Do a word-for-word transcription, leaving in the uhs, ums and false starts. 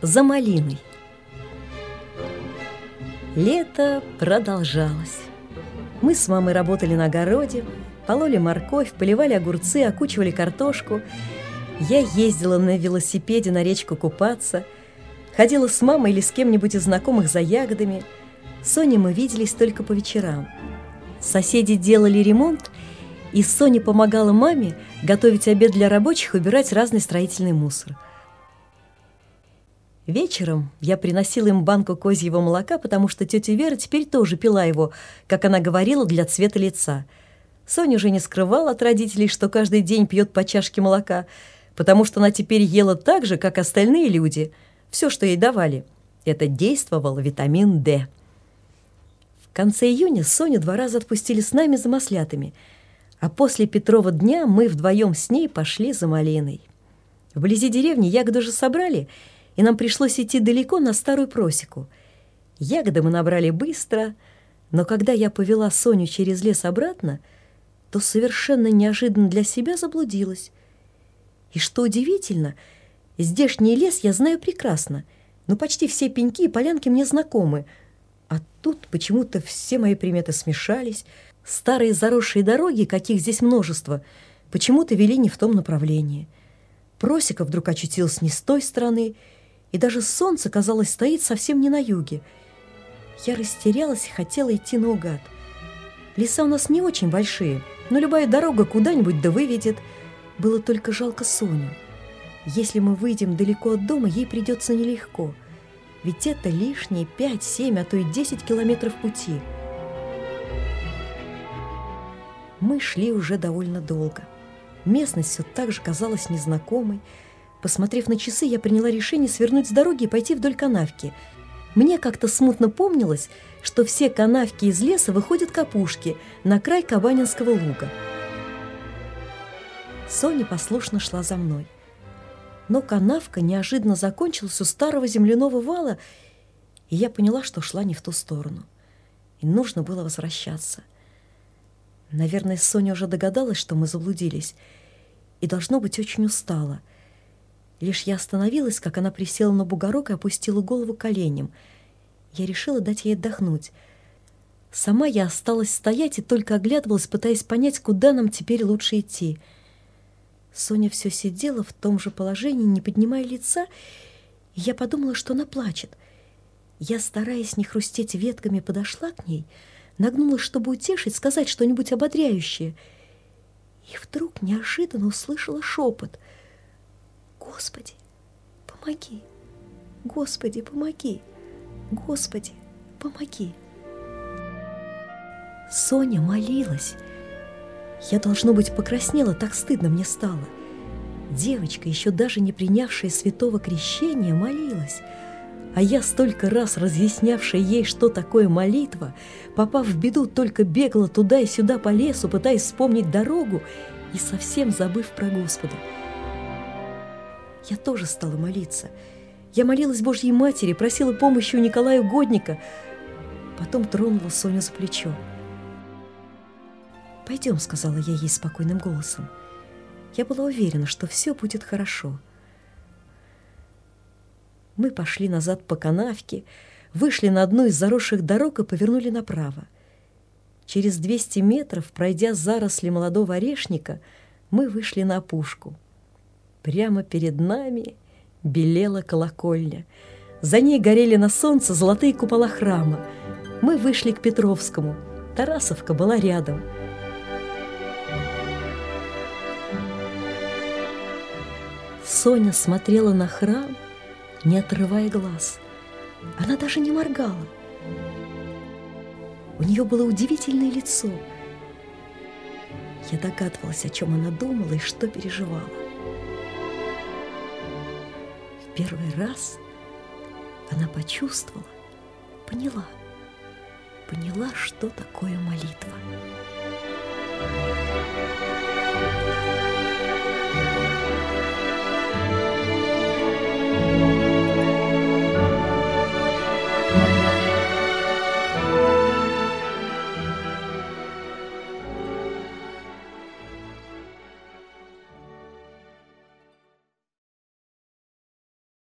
За малиной. Лето продолжалось. Мы с мамой работали на огороде, пололи морковь, поливали огурцы, окучивали картошку. Я ездила на велосипеде на речку купаться, ходила с мамой или с кем-нибудь из знакомых за ягодами. С Соней мы виделись только по вечерам. Соседи делали ремонт, и Соня помогала маме готовить обед для рабочих и убирать разный строительный мусор. Вечером я приносила им банку козьего молока, потому что тетя Вера теперь тоже пила его, как она говорила, для цвета лица. Соня уже не скрывала от родителей, что каждый день пьет по чашке молока, потому что она теперь ела так же, как остальные люди. Все, что ей давали. Это действовал витамин Д. В конце июня Соню два раза отпустили с нами за маслятами, а после Петрова дня мы вдвоем с ней пошли за малиной. Вблизи деревни ягоды уже собрали, и нам пришлось идти далеко на старую просеку. Ягоды мы набрали быстро, но когда я повела Соню через лес обратно, то совершенно неожиданно для себя заблудилась. И что удивительно, здешний лес я знаю прекрасно, но почти все пеньки и полянки мне знакомы, а тут почему-то все мои приметы смешались. Старые заросшие дороги, каких здесь множество, почему-то вели не в том направлении. Просека вдруг очутилась не с той стороны, и даже солнце, казалось, стоит совсем не на юге. Я растерялась и хотела идти наугад. Леса у нас не очень большие, но любая дорога куда-нибудь да выведет. Было только жалко Соню. Если мы выйдем далеко от дома, ей придется нелегко, ведь это лишние пять-семь, а то и десять километров пути. Мы шли уже довольно долго. Местность все так же казалась незнакомой. Посмотрев на часы, я приняла решение свернуть с дороги и пойти вдоль канавки. Мне как-то смутно помнилось, что все канавки из леса выходят к опушке, на край Кабанинского луга. Соня послушно шла за мной. Но канавка неожиданно закончилась у старого земляного вала, и я поняла, что шла не в ту сторону. И нужно было возвращаться. Наверное, Соня уже догадалась, что мы заблудились, и, должно быть, очень устала. Лишь я остановилась, как она присела на бугорок и опустила голову коленям. Я решила дать ей отдохнуть. Сама я осталась стоять и только оглядывалась, пытаясь понять, куда нам теперь лучше идти. Соня все сидела в том же положении, не поднимая лица, и я подумала, что она плачет. Я, стараясь не хрустеть ветками, подошла к ней, нагнулась, чтобы утешить, сказать что-нибудь ободряющее. И вдруг неожиданно услышала шепот: «Господи, помоги! Господи, помоги! Господи, помоги!» Соня молилась. Я, должно быть, покраснела, так стыдно мне стало. Девочка, еще даже не принявшая святого крещения, молилась. А я, столько раз разъяснявшая ей, что такое молитва, попав в беду, только бегала туда и сюда по лесу, пытаясь вспомнить дорогу и совсем забыв про Господа. Я тоже стала молиться. Я молилась Божьей Матери, просила помощи у Николая Угодника, потом тронула Соню за плечо. «Пойдем», — сказала я ей спокойным голосом. Я была уверена, что все будет хорошо. Мы пошли назад по канавке, вышли на одну из заросших дорог и повернули направо. Через двести метров, пройдя заросли молодого орешника, мы вышли на опушку. Прямо перед нами белела колокольня. За ней горели на солнце золотые купола храма. Мы вышли к Петровскому. Тарасовка была рядом. Соня смотрела на храм, не отрывая глаз. Она даже не моргала. У нее было удивительное лицо. Я догадывалась, о чем она думала и что переживала. В первый раз она почувствовала, поняла, поняла, что такое молитва.